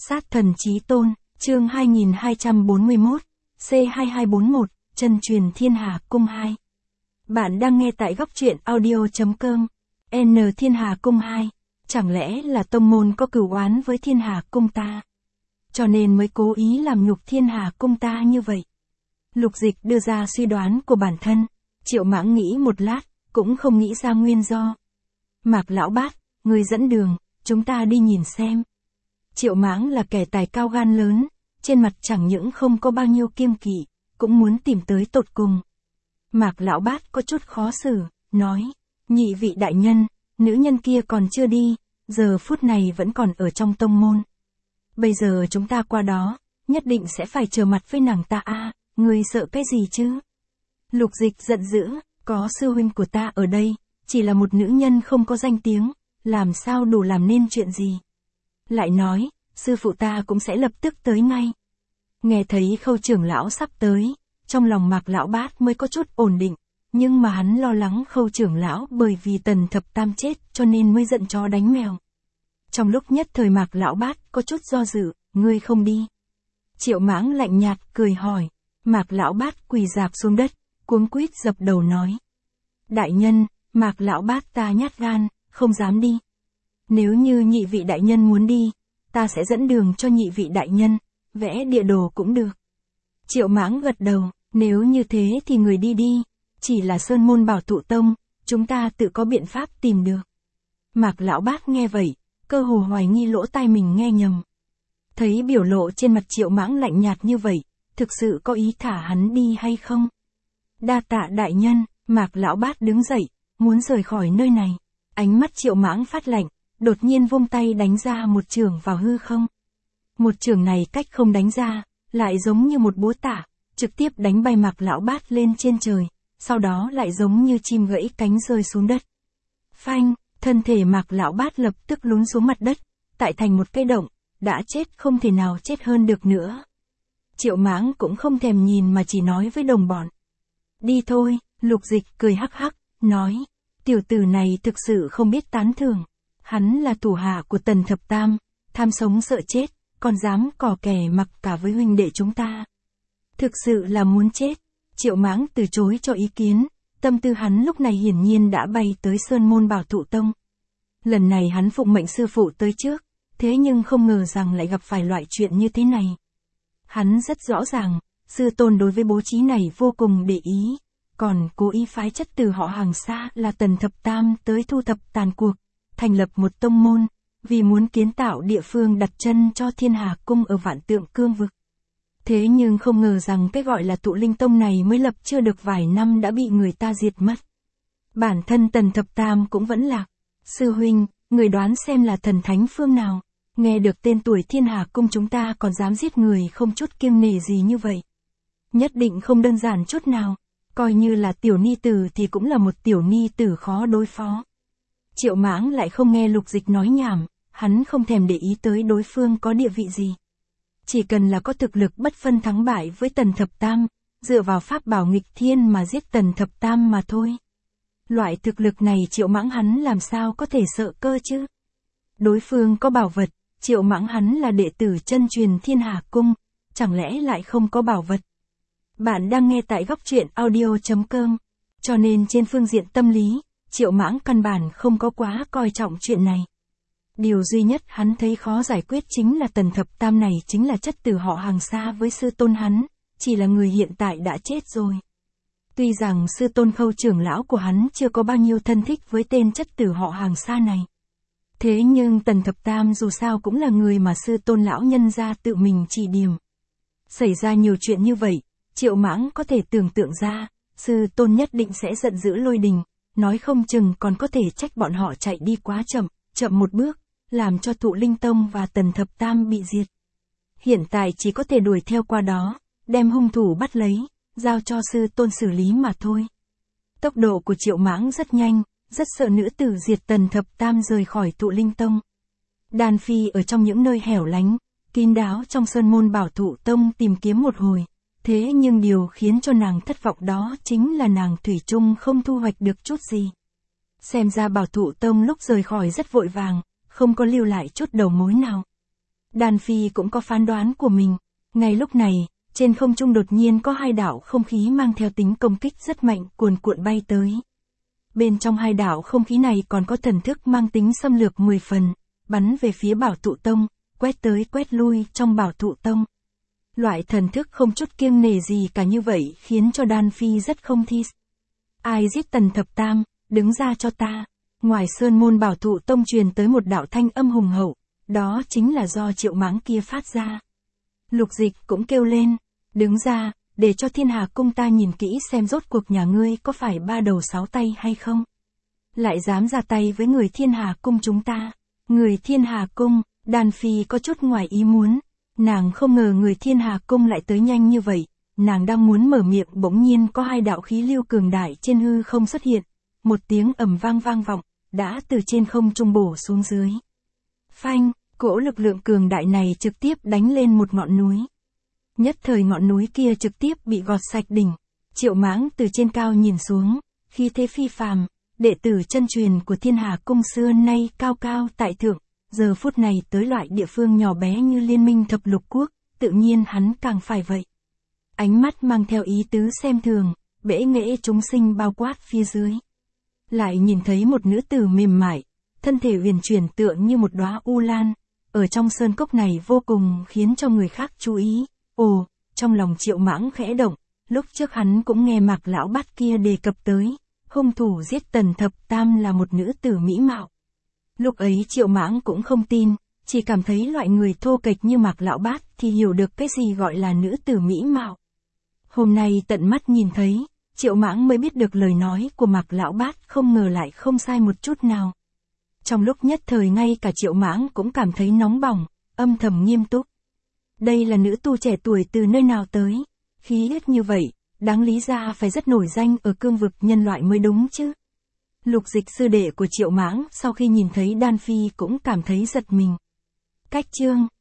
Sát thần chí tôn, chương 2241, C2241, chân truyền Thiên Hà Cung 2. Bạn đang nghe tại góc truyện audio.com. N Thiên Hà Cung 2, chẳng lẽ là tông môn có cửu oán với Thiên Hà Cung ta? Cho nên mới cố ý làm nhục Thiên Hà Cung ta như vậy. Lục Dịch đưa ra suy đoán của bản thân, Triệu Mãng nghĩ một lát, cũng không nghĩ ra nguyên do. Mạc lão bát, người dẫn đường, chúng ta đi nhìn xem. Triệu Mãng là kẻ tài cao gan lớn, trên mặt chẳng những không có bao nhiêu kiêng kỵ, cũng muốn tìm tới tột cùng. Mạc lão bát có chút khó xử, nói, nhị vị đại nhân, nữ nhân kia còn chưa đi, giờ phút này vẫn còn ở trong tông môn. Bây giờ chúng ta qua đó, nhất định sẽ phải trở mặt với nàng ta a, ngươi sợ cái gì chứ? Lục Dịch giận dữ, có sư huynh của ta ở đây, chỉ là một nữ nhân không có danh tiếng, làm sao đủ làm nên chuyện gì? Lại nói, sư phụ ta cũng sẽ lập tức tới ngay. Nghe thấy Khâu trưởng lão sắp tới, trong lòng Mạc lão bát mới có chút ổn định, nhưng mà hắn lo lắng Khâu trưởng lão bởi vì Tần Thập Tam chết cho nên mới giận chó đánh mèo. Trong lúc nhất thời Mạc lão bát có chút do dự, ngươi không đi. Triệu Mãng lạnh nhạt cười hỏi, Mạc lão bát quỳ rạp xuống đất, cuống quýt dập đầu nói. Đại nhân, Mạc lão bát ta nhát gan, không dám đi. Nếu như nhị vị đại nhân muốn đi, ta sẽ dẫn đường cho nhị vị đại nhân, vẽ địa đồ cũng được. Triệu Mãng gật đầu, nếu như thế thì người đi đi, chỉ là Sơn Môn Bảo Thụ Tông, chúng ta tự có biện pháp tìm được. Mạc lão bát nghe vậy, cơ hồ hoài nghi lỗ tai mình nghe nhầm. Thấy biểu lộ trên mặt Triệu Mãng lạnh nhạt như vậy, thực sự có ý thả hắn đi hay không? Đa tạ đại nhân, Mạc lão bát đứng dậy, muốn rời khỏi nơi này. Ánh mắt Triệu Mãng phát lạnh, đột nhiên vung tay đánh ra một chưởng vào hư không. Một chưởng này cách không đánh ra, lại giống như một búa tạ, trực tiếp đánh bay Mạc lão bát lên trên trời, sau đó lại giống như chim gãy cánh rơi xuống đất. Phanh, thân thể Mạc lão bát lập tức lún xuống mặt đất, tại thành một cái động, đã chết không thể nào chết hơn được nữa. Triệu Mãng cũng không thèm nhìn mà chỉ nói với đồng bọn. Đi thôi, Lục Dịch cười hắc hắc, nói, tiểu tử này thực sự không biết tán thưởng. Hắn là thủ hạ của Tần Thập Tam, tham sống sợ chết, còn dám cò kè mặc cả với huynh đệ chúng ta. Thực sự là muốn chết. Triệu Mãng từ chối cho ý kiến, tâm tư hắn lúc này hiển nhiên đã bay tới Sơn Môn Bảo Thụ Tông. Lần này hắn phụng mệnh sư phụ tới trước, thế nhưng không ngờ rằng lại gặp phải loại chuyện như thế này. Hắn rất rõ ràng, sư tôn đối với bố trí này vô cùng để ý, còn cố ý phái chất từ họ hàng xa là Tần Thập Tam tới thu thập tàn cuộc, thành lập một tông môn, vì muốn kiến tạo địa phương đặt chân cho Thiên Hà Cung ở Vạn Tượng Cương vực. Thế nhưng không ngờ rằng cái gọi là Tụ Linh Tông này mới lập chưa được vài năm đã bị người ta diệt mất. Bản thân Tần Thập Tam cũng vẫn lạc. Sư huynh, người đoán xem là thần thánh phương nào, nghe được tên tuổi Thiên Hà Cung chúng ta còn dám giết người không chút kiêng nể gì như vậy. Nhất định không đơn giản chút nào, coi như là tiểu ni tử thì cũng là một tiểu ni tử khó đối phó. Triệu Mãng lại không nghe Lục Dịch nói nhảm, hắn không thèm để ý tới đối phương có địa vị gì. Chỉ cần là có thực lực bất phân thắng bại với Tần Thập Tam, dựa vào pháp bảo nghịch thiên mà giết Tần Thập Tam mà thôi. Loại thực lực này Triệu Mãng hắn làm sao có thể sợ cơ chứ? Đối phương có bảo vật, Triệu Mãng hắn là đệ tử chân truyền Thiên Hà Cung, chẳng lẽ lại không có bảo vật? Bạn đang nghe tại góc truyện audio.com, cho nên trên phương diện tâm lý, Triệu Mãng căn bản không có quá coi trọng chuyện này. Điều duy nhất hắn thấy khó giải quyết chính là Tần Thập Tam này chính là chất từ họ hàng xa với sư tôn hắn, chỉ là người hiện tại đã chết rồi. Tuy rằng sư tôn Khâu trưởng lão của hắn chưa có bao nhiêu thân thích với tên chất tử họ hàng xa này. Thế nhưng Tần Thập Tam dù sao cũng là người mà sư tôn lão nhân gia tự mình chỉ điểm. Xảy ra nhiều chuyện như vậy, Triệu Mãng có thể tưởng tượng ra, sư tôn nhất định sẽ giận dữ lôi đình, nói không chừng còn có thể trách bọn họ chạy đi quá chậm, chậm một bước, làm cho Tụ Linh Tông và Tần Thập Tam bị diệt. Hiện tại chỉ có thể đuổi theo qua đó, đem hung thủ bắt lấy, giao cho sư tôn xử lý mà thôi. Tốc độ của Triệu Mãng rất nhanh, rất sợ nữ tử diệt Tần Thập Tam rời khỏi Tụ Linh Tông. Đan Phi ở trong những nơi hẻo lánh, kín đáo trong Sơn Môn Bảo Thụ Tông tìm kiếm một hồi, thế nhưng điều khiến cho nàng thất vọng đó chính là nàng thủy chung không thu hoạch được chút gì. Xem ra Bảo Thụ Tông lúc rời khỏi rất vội vàng, không có lưu lại chút đầu mối nào. Đan Phi cũng có phán đoán của mình. Ngay lúc này, trên không trung đột nhiên có hai đạo không khí mang theo tính công kích rất mạnh cuồn cuộn bay tới. Bên trong hai đạo không khí này còn có thần thức mang tính xâm lược 10 phần, bắn về phía Bảo Thụ Tông, quét tới quét lui trong Bảo Thụ Tông. Loại thần thức không chút kiêng nể gì cả như vậy khiến cho Đan Phi rất không thích. Ai giết Tần Thập Tam, đứng ra cho ta. Ngoài sơn môn Bảo Thụ Tông truyền tới một đạo thanh âm hùng hậu, đó chính là do Triệu Mãng kia phát ra. Lục Dịch cũng kêu lên, đứng ra, để cho Thiên Hà Cung ta nhìn kỹ xem rốt cuộc nhà ngươi có phải 3 đầu 6 tay hay không. Lại dám ra tay với người Thiên Hà Cung chúng ta. Người Thiên Hà Cung, Đan Phi có chút ngoài ý muốn. Nàng không ngờ người Thiên Hà Cung lại tới nhanh như vậy. Nàng đang muốn mở miệng bỗng nhiên có hai đạo khí lưu cường đại trên hư không xuất hiện. Một tiếng ầm vang vang vọng, đã từ trên không trung bổ xuống dưới. Phanh, cỗ lực lượng cường đại này trực tiếp đánh lên một ngọn núi. Nhất thời ngọn núi kia trực tiếp bị gọt sạch đỉnh. Triệu Mãng từ trên cao nhìn xuống, khí thế phi phàm, đệ tử chân truyền của Thiên Hà Cung xưa nay cao cao tại thượng, giờ phút này tới loại địa phương nhỏ bé như Liên Minh Thập Lục Quốc, tự nhiên hắn càng phải vậy. Ánh mắt mang theo ý tứ xem thường, bẽ nghễ chúng sinh bao quát phía dưới. Lại nhìn thấy một nữ tử mềm mại, thân thể huyền chuyển tựa như một đóa u lan, ở trong sơn cốc này vô cùng khiến cho người khác chú ý. Ồ, trong lòng Triệu Mãng khẽ động, lúc trước hắn cũng nghe Mạc lão bát kia đề cập tới, hung thủ giết Tần Thập Tam là một nữ tử mỹ mạo. Lúc ấy Triệu Mãng cũng không tin, chỉ cảm thấy loại người thô kệch như Mạc lão bát thì hiểu được cái gì gọi là nữ tử mỹ mạo. Hôm nay tận mắt nhìn thấy, Triệu Mãng mới biết được lời nói của Mạc lão bát không ngờ lại không sai một chút nào. Trong lúc nhất thời ngay cả Triệu Mãng cũng cảm thấy nóng bỏng, âm thầm nghiêm túc. Đây là nữ tu trẻ tuổi từ nơi nào tới, khí huyết như vậy, đáng lý ra phải rất nổi danh ở cương vực nhân loại mới đúng chứ. Lục Dịch sư đệ của Triệu Mãng sau khi nhìn thấy Đan Phi cũng cảm thấy giật mình. Cách chương